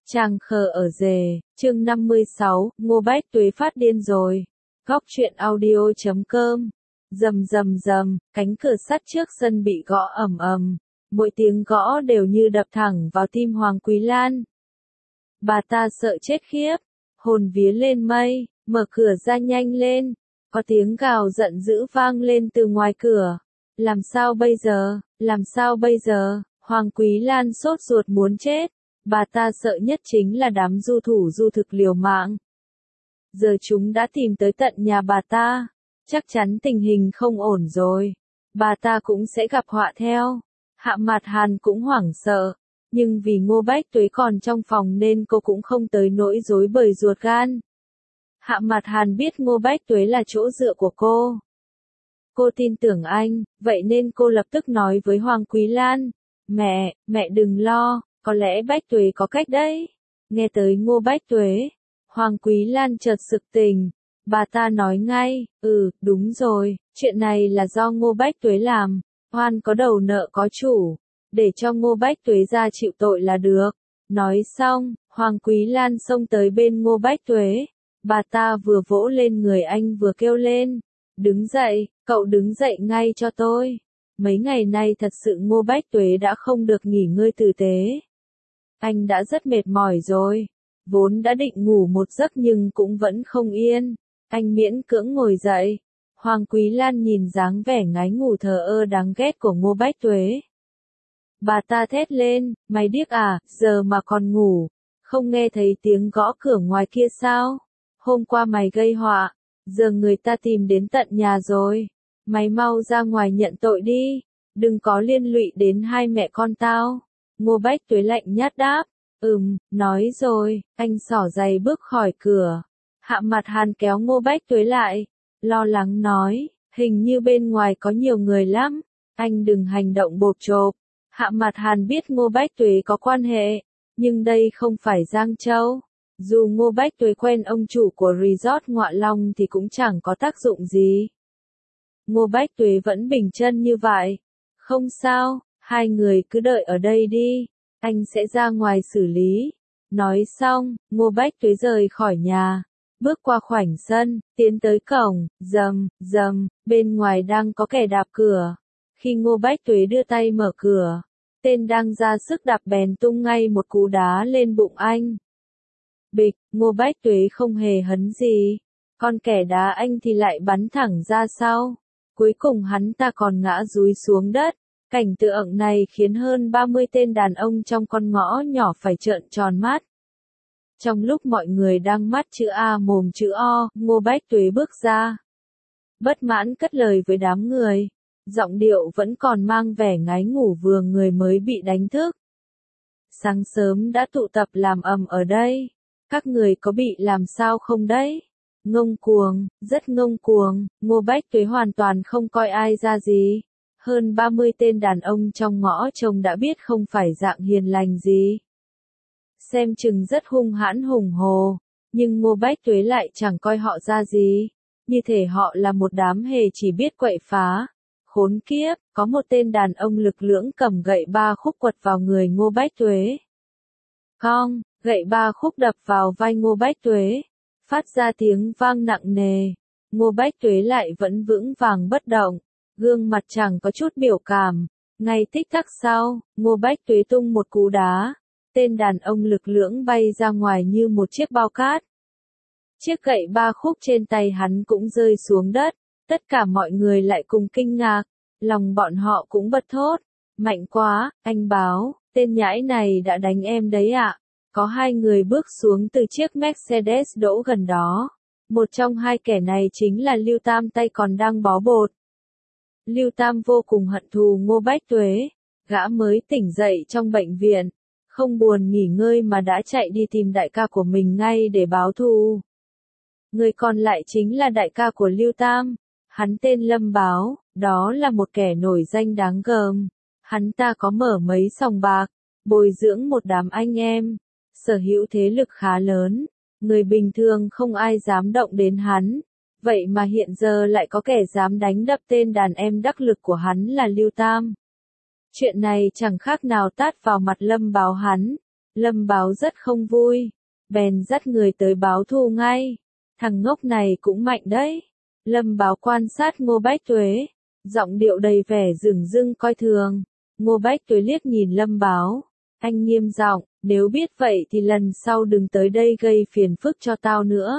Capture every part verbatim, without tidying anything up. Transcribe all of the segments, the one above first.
Chàng khờ ở rề, chương năm mươi sáu, Ngô Bách Tuế phát điên rồi. Góc truyện audio chấm com. Rầm rầm rầm, cánh cửa sắt trước sân bị gõ ầm ầm. Mỗi tiếng gõ đều như đập thẳng vào tim Hoàng Quý Lan. Bà ta sợ chết khiếp, hồn vía lên mây, mở cửa ra nhanh lên. Có tiếng gào giận dữ vang lên từ ngoài cửa. Làm sao bây giờ, làm sao bây giờ, Hoàng Quý Lan sốt ruột muốn chết. Bà ta sợ nhất chính là đám du thủ du thực liều mạng. Giờ chúng đã tìm tới tận nhà bà ta. Chắc chắn tình hình không ổn rồi. Bà ta cũng sẽ gặp họa theo. Hạ Mạt Hàn cũng hoảng sợ. Nhưng vì Ngô Bách Tuế còn trong phòng nên cô cũng không tới nỗi rối bời ruột gan. Hạ Mạt Hàn biết Ngô Bách Tuế là chỗ dựa của cô. Cô tin tưởng anh, vậy nên cô lập tức nói với Hoàng Quý Lan. Mẹ, mẹ đừng lo. Có lẽ Bách Tuế có cách đấy. Nghe tới Ngô Bách Tuế, Hoàng Quý Lan chợt sực tỉnh. Bà ta nói ngay, ừ, đúng rồi, chuyện này là do Ngô Bách Tuế làm. Oan có đầu nợ có chủ. Để cho Ngô Bách Tuế ra chịu tội là được. Nói xong, Hoàng Quý Lan xông tới bên Ngô Bách Tuế. Bà ta vừa vỗ lên người anh vừa kêu lên. Đứng dậy, cậu đứng dậy ngay cho tôi. Mấy ngày nay thật sự Ngô Bách Tuế đã không được nghỉ ngơi tử tế. Anh đã rất mệt mỏi rồi. Vốn đã định ngủ một giấc nhưng cũng vẫn không yên. Anh miễn cưỡng ngồi dậy. Hoàng Quý Lan nhìn dáng vẻ ngái ngủ thờ ơ đáng ghét của Ngô Bách Tuế. Bà ta thét lên, mày điếc à, giờ mà còn ngủ. Không nghe thấy tiếng gõ cửa ngoài kia sao? Hôm qua mày gây họa. Giờ người ta tìm đến tận nhà rồi. Mày mau ra ngoài nhận tội đi. Đừng có liên lụy đến hai mẹ con tao. Ngô Bách Tuế lạnh nhát đáp. Ừm, nói rồi, anh xỏ giày bước khỏi cửa. Hạ Mạt Hàn kéo Ngô Bách Tuế lại. Lo lắng nói, hình như bên ngoài có nhiều người lắm. Anh đừng hành động bộp chộp. Hạ Mạt Hàn biết Ngô Bách Tuế có quan hệ. Nhưng đây không phải Giang Châu. Dù Ngô Bách Tuế quen ông chủ của resort Ngọa Long thì cũng chẳng có tác dụng gì. Ngô Bách Tuế vẫn bình chân như vậy. Không sao. Hai người cứ đợi ở đây đi, anh sẽ ra ngoài xử lý. Nói xong, Ngô Bách Tuế rời khỏi nhà, bước qua khoảnh sân, tiến tới cổng, rầm, rầm, bên ngoài đang có kẻ đạp cửa. Khi Ngô Bách Tuế đưa tay mở cửa, tên đang ra sức đạp bèn tung ngay một cú đá lên bụng anh. Bịch, Ngô Bách Tuế không hề hấn gì, còn kẻ đá anh thì lại bắn thẳng ra sau. Cuối cùng hắn ta còn ngã dúi xuống đất. Cảnh tượng này khiến hơn ba mươi tên đàn ông trong con ngõ nhỏ phải trợn tròn mắt. Trong lúc mọi người đang mắt chữ A mồm chữ O, Ngô Bách Tuế bước ra. Bất mãn cất lời với đám người. Giọng điệu vẫn còn mang vẻ ngái ngủ vừa người mới bị đánh thức. Sáng sớm đã tụ tập làm ầm ở đây. Các người có bị làm sao không đấy? Ngông cuồng, rất ngông cuồng, Ngô Bách Tuế hoàn toàn không coi ai ra gì. Hơn ba mươi tên đàn ông trong ngõ trông đã biết không phải dạng hiền lành gì. Xem chừng rất hung hãn hùng hồ, nhưng Ngô Bách Tuế lại chẳng coi họ ra gì. Như thể họ là một đám hề chỉ biết quậy phá. Khốn kiếp, có một tên đàn ông lực lưỡng cầm gậy ba khúc quật vào người Ngô Bách Tuế. Cong, gậy ba khúc đập vào vai Ngô Bách Tuế, phát ra tiếng vang nặng nề. Ngô Bách Tuế lại vẫn vững vàng bất động. Gương mặt chẳng có chút biểu cảm. Ngay tích tắc sau, Ngô Bách Tuế tung một cú đá. Tên đàn ông lực lưỡng bay ra ngoài như một chiếc bao cát. Chiếc gậy ba khúc trên tay hắn cũng rơi xuống đất. Tất cả mọi người lại cùng kinh ngạc. Lòng bọn họ cũng bật thốt. Mạnh quá, anh báo, tên nhãi này đã đánh em đấy ạ. Có hai người bước xuống từ chiếc Mercedes đỗ gần đó. Một trong hai kẻ này chính là Lưu Tam tay còn đang bó bột. Lưu Tam vô cùng hận thù Ngô Bách Tuế, gã mới tỉnh dậy trong bệnh viện, không buồn nghỉ ngơi mà đã chạy đi tìm đại ca của mình ngay để báo thù. Người còn lại chính là đại ca của Lưu Tam, hắn tên Lâm Báo, đó là một kẻ nổi danh đáng gờm. Hắn ta có mở mấy sòng bạc, bồi dưỡng một đám anh em, sở hữu thế lực khá lớn, người bình thường không ai dám động đến hắn. Vậy mà hiện giờ lại có kẻ dám đánh đập tên đàn em đắc lực của hắn là Lưu Tam. Chuyện này chẳng khác nào tát vào mặt Lâm Báo hắn. Lâm Báo rất không vui, bèn dắt người tới báo thù ngay. Thằng ngốc này cũng mạnh đấy. Lâm Báo quan sát Ngô Bách Tuế, giọng điệu đầy vẻ dửng dưng coi thường. Ngô Bách Tuế liếc nhìn Lâm Báo, anh nghiêm giọng, nếu biết vậy thì lần sau đừng tới đây gây phiền phức cho tao nữa.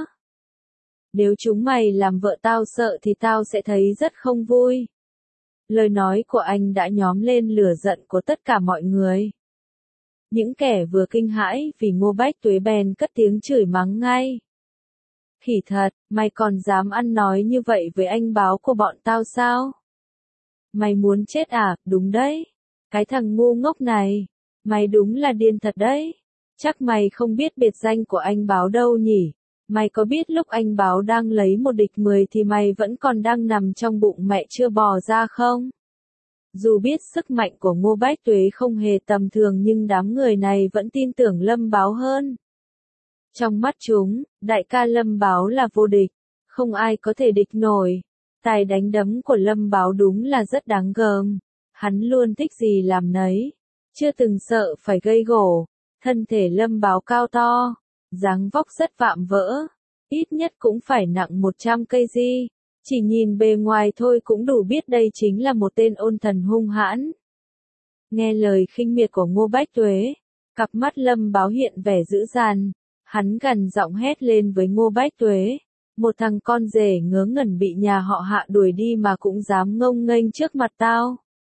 Nếu chúng mày làm vợ tao sợ thì tao sẽ thấy rất không vui. Lời nói của anh đã nhóm lên lửa giận của tất cả mọi người. Những kẻ vừa kinh hãi vì Ngô Bách Tuế bèn cất tiếng chửi mắng ngay. Khỉ thật, mày còn dám ăn nói như vậy với anh Báo của bọn tao sao? Mày muốn chết à, đúng đấy. Cái thằng ngu ngốc này, mày đúng là điên thật đấy. Chắc mày không biết biệt danh của anh Báo đâu nhỉ? Mày có biết lúc anh Báo đang lấy một địch mười thì mày vẫn còn đang nằm trong bụng mẹ chưa bò ra không? Dù biết sức mạnh của Ngô Bách Tuế không hề tầm thường nhưng đám người này vẫn tin tưởng Lâm Báo hơn. Trong mắt chúng, đại ca Lâm Báo là vô địch, không ai có thể địch nổi. Tài đánh đấm của Lâm Báo đúng là rất đáng gờm. Hắn luôn thích gì làm nấy, chưa từng sợ phải gây gổ. Thân thể Lâm Báo cao to, dáng vóc rất vạm vỡ, ít nhất cũng phải nặng một trăm cây gi. Chỉ nhìn bề ngoài thôi cũng đủ biết đây chính là một tên ôn thần hung hãn. Nghe lời khinh miệt của Ngô Bách Tuế, cặp mắt Lâm Báo hiện vẻ dữ dằn, hắn gằn giọng hét lên với Ngô Bách Tuế, một thằng con rể ngớ ngẩn bị nhà họ Hạ đuổi đi mà cũng dám ngông nghênh trước mặt tao.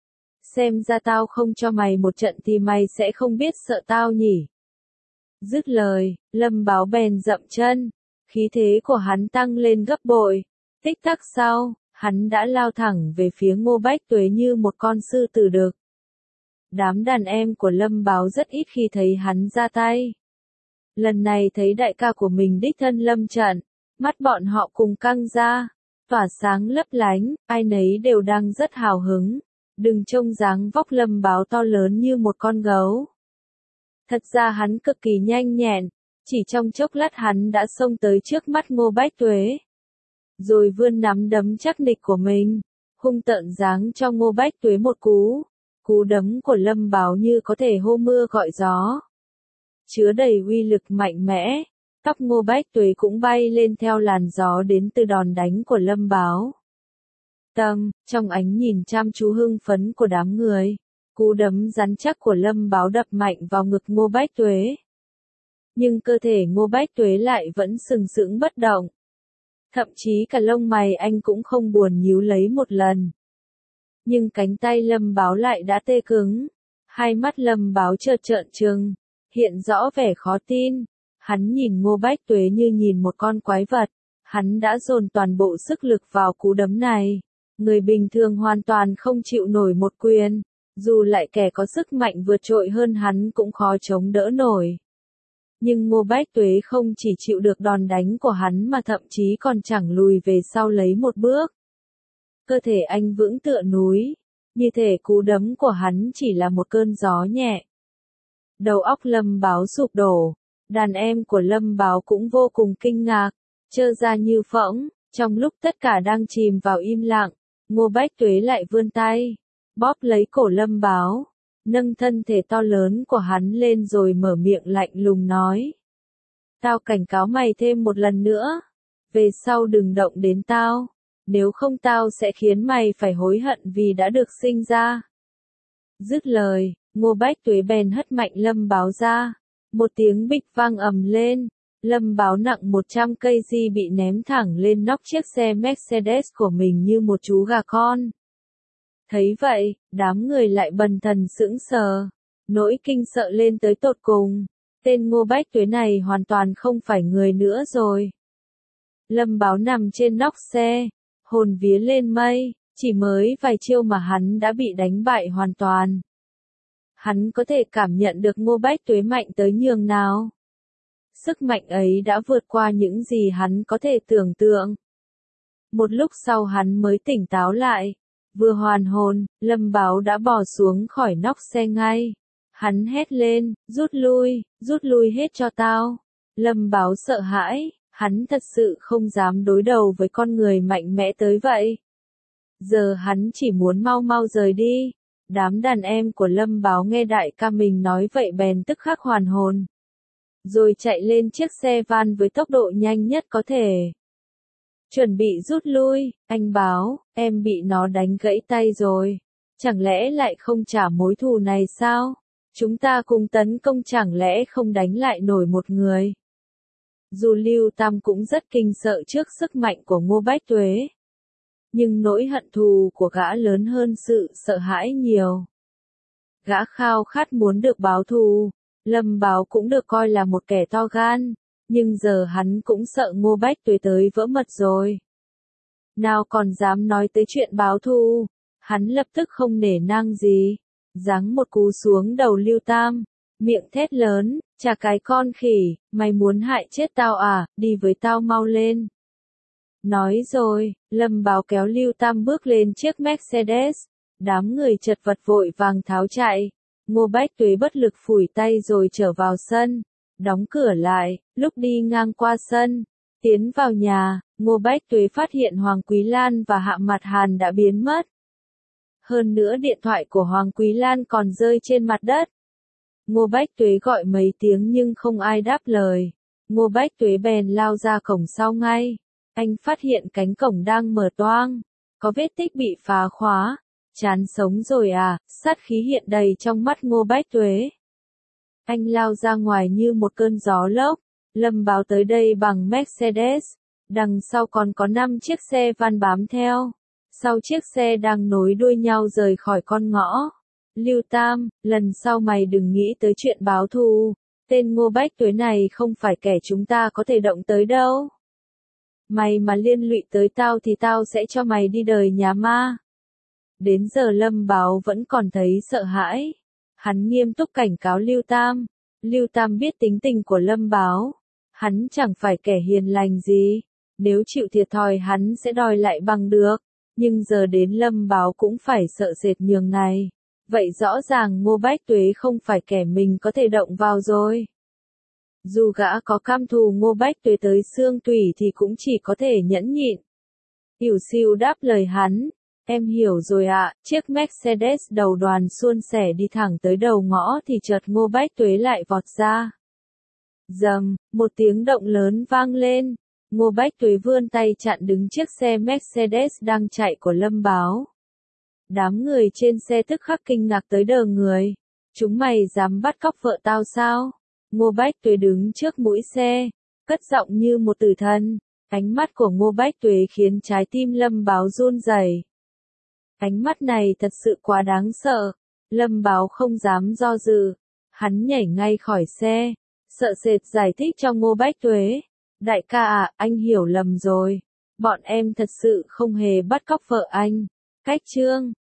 Xem ra tao không cho mày một trận thì mày sẽ không biết sợ tao nhỉ. Dứt lời, Lâm Báo bèn dậm chân, khí thế của hắn tăng lên gấp bội. Tích tắc sau, hắn đã lao thẳng về phía Ngô Bách Tuế như một con sư tử đực. Đám đàn em của Lâm Báo rất ít khi thấy hắn ra tay. Lần này thấy đại ca của mình đích thân lâm trận, mắt bọn họ cùng căng ra, tỏa sáng lấp lánh, ai nấy đều đang rất hào hứng. Đừng trông dáng vóc Lâm Báo to lớn như một con gấu. Thật ra hắn cực kỳ nhanh nhẹn, chỉ trong chốc lát hắn đã xông tới trước mắt Ngô Bách Tuế. Rồi vươn nắm đấm chắc nịch của mình, hung tợn giáng cho Ngô Bách Tuế một cú. Cú đấm của Lâm Báo như có thể hô mưa gọi gió, chứa đầy uy lực mạnh mẽ. Tóc Ngô Bách Tuế cũng bay lên theo làn gió đến từ đòn đánh của Lâm Báo. Tâm, trong ánh nhìn chăm chú hưng phấn của đám người, cú đấm rắn chắc của Lâm Báo đập mạnh vào ngực Ngô Bách Tuế. Nhưng cơ thể Ngô Bách Tuế lại vẫn sừng sững bất động. Thậm chí cả lông mày anh cũng không buồn nhíu lấy một lần. Nhưng cánh tay Lâm Báo lại đã tê cứng. Hai mắt Lâm Báo trợn trợn trừng, hiện rõ vẻ khó tin. Hắn nhìn Ngô Bách Tuế như nhìn một con quái vật. Hắn đã dồn toàn bộ sức lực vào cú đấm này. Người bình thường hoàn toàn không chịu nổi một quyền. Dù lại kẻ có sức mạnh vượt trội hơn hắn cũng khó chống đỡ nổi. Nhưng Ngô Bách Tuế không chỉ chịu được đòn đánh của hắn mà thậm chí còn chẳng lùi về sau lấy một bước. Cơ thể anh vững tựa núi, như thể cú đấm của hắn chỉ là một cơn gió nhẹ. Đầu óc Lâm Báo sụp đổ, đàn em của Lâm Báo cũng vô cùng kinh ngạc, trơ ra như phỗng. Trong lúc tất cả đang chìm vào im lặng, Ngô Bách Tuế lại vươn tay, bóp lấy cổ Lâm Báo, nâng thân thể to lớn của hắn lên rồi mở miệng lạnh lùng nói. Tao cảnh cáo mày thêm một lần nữa, về sau đừng động đến tao, nếu không tao sẽ khiến mày phải hối hận vì đã được sinh ra. Dứt lời, Ngô Bách Tuế bèn hất mạnh Lâm Báo ra, một tiếng bịch vang ầm lên. Lâm Báo nặng một trăm cây gi bị ném thẳng lên nóc chiếc xe Mercedes của mình như một chú gà con. Thấy vậy, đám người lại bần thần sững sờ, nỗi kinh sợ lên tới tột cùng. Tên Ngô Bách Tuế này hoàn toàn không phải người nữa rồi. Lâm Báo nằm trên nóc xe, hồn vía lên mây, chỉ mới vài chiêu mà hắn đã bị đánh bại hoàn toàn. Hắn có thể cảm nhận được Ngô Bách Tuế mạnh tới nhường nào. Sức mạnh ấy đã vượt qua những gì hắn có thể tưởng tượng. Một lúc sau hắn mới tỉnh táo lại. Vừa hoàn hồn, Lâm Báo đã bò xuống khỏi nóc xe ngay. Hắn hét lên, rút lui, rút lui hết cho tao. Lâm Báo sợ hãi, hắn thật sự không dám đối đầu với con người mạnh mẽ tới vậy. Giờ hắn chỉ muốn mau mau rời đi. Đám đàn em của Lâm Báo nghe đại ca mình nói vậy bèn tức khắc hoàn hồn. Rồi chạy lên chiếc xe van với tốc độ nhanh nhất có thể. Chuẩn bị rút lui, anh Báo, em bị nó đánh gãy tay rồi. Chẳng lẽ lại không trả mối thù này sao? Chúng ta cùng tấn công chẳng lẽ không đánh lại nổi một người? Dù Lưu Tam cũng rất kinh sợ trước sức mạnh của Ngô Bách Tuế. Nhưng nỗi hận thù của gã lớn hơn sự sợ hãi nhiều. Gã khao khát muốn được báo thù. Lâm Báo cũng được coi là một kẻ to gan, nhưng giờ hắn cũng sợ Ngô Bách Tuế tới vỡ mật rồi. Nào còn dám nói tới chuyện báo thù, hắn lập tức không nể nang gì, giáng một cú xuống đầu Lưu Tam, miệng thét lớn, chà cái con khỉ, mày muốn hại chết tao à, đi với tao mau lên. Nói rồi, Lâm Báo kéo Lưu Tam bước lên chiếc Mercedes, đám người chật vật vội vàng tháo chạy. Ngô Bách Tuế bất lực phủi tay rồi trở vào sân, đóng cửa lại, lúc đi ngang qua sân, tiến vào nhà, Ngô Bách Tuế phát hiện Hoàng Quý Lan và Hạ Mặt Hàn đã biến mất. Hơn nữa điện thoại của Hoàng Quý Lan còn rơi trên mặt đất. Ngô Bách Tuế gọi mấy tiếng nhưng không ai đáp lời. Ngô Bách Tuế bèn lao ra cổng sau ngay. Anh phát hiện cánh cổng đang mở toang, có vết tích bị phá khóa. Chán sống rồi à, sát khí hiện đầy trong mắt Ngô Bách Tuế. Anh lao ra ngoài như một cơn gió lốc, Lâm Báo tới đây bằng Mercedes, đằng sau còn có năm chiếc xe van bám theo. Sau chiếc xe đang nối đuôi nhau rời khỏi con ngõ. Lưu Tam, lần sau mày đừng nghĩ tới chuyện báo thù, tên Ngô Bách Tuế này không phải kẻ chúng ta có thể động tới đâu. Mày mà liên lụy tới tao thì tao sẽ cho mày đi đời nhà ma. Đến giờ Lâm Báo vẫn còn thấy sợ hãi. Hắn nghiêm túc cảnh cáo Lưu Tam. Lưu Tam biết tính tình của Lâm Báo. Hắn chẳng phải kẻ hiền lành gì. Nếu chịu thiệt thòi hắn sẽ đòi lại bằng được. Nhưng giờ đến Lâm Báo cũng phải sợ sệt nhường này. Vậy rõ ràng Ngô Bách Tuế không phải kẻ mình có thể động vào rồi. Dù gã có căm thù Ngô Bách Tuế tới xương tủy thì cũng chỉ có thể nhẫn nhịn. Yểu Siêu đáp lời hắn. Em hiểu rồi ạ, à, chiếc Mercedes đầu đoàn suôn sẻ đi thẳng tới đầu ngõ thì chợt Ngô Bách Tuế lại vọt ra. Dầm, một tiếng động lớn vang lên. Ngô Bách Tuế vươn tay chặn đứng chiếc xe Mercedes đang chạy của Lâm Báo. Đám người trên xe tức khắc kinh ngạc tới đờ người. Chúng mày dám bắt cóc vợ tao sao? Ngô Bách Tuế đứng trước mũi xe, cất giọng như một tử thần. Ánh mắt của Ngô Bách Tuế khiến trái tim Lâm Báo run rẩy. Ánh mắt này thật sự quá đáng sợ. Lâm Báo không dám do dự. Hắn nhảy ngay khỏi xe, sợ sệt giải thích cho Ngô Bách Tuế. Đại ca à, anh hiểu lầm rồi. Bọn em thật sự không hề bắt cóc vợ anh. Cách chương